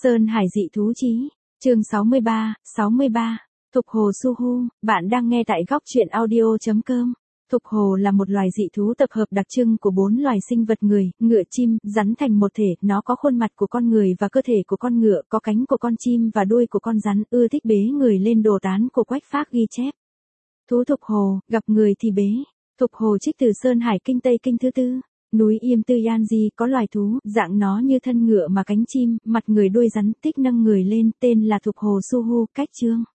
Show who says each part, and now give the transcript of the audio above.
Speaker 1: Sơn Hải dị thú chí, chương 63. Thục hồ Suhu, bạn đang nghe tại góc truyện audio.com. Thục hồ là một loài dị thú tập hợp đặc trưng của 4 loài sinh vật người, ngựa, chim, rắn thành một thể. Nó có khuôn mặt của con người và cơ thể của con ngựa, có cánh của con chim và đuôi của con rắn, ưa thích bế người lên đồ tán của Quách Phác ghi chép. Thú thục hồ, gặp người thì bế. Thục hồ trích từ Sơn Hải Kinh Tây Kinh thứ tư. Núi Yêm Tư Yan Di có loài thú, dạng nó như thân ngựa mà cánh chim, mặt người đuôi rắn, thích nâng người lên, tên là thục hồ Suhu, cách chương.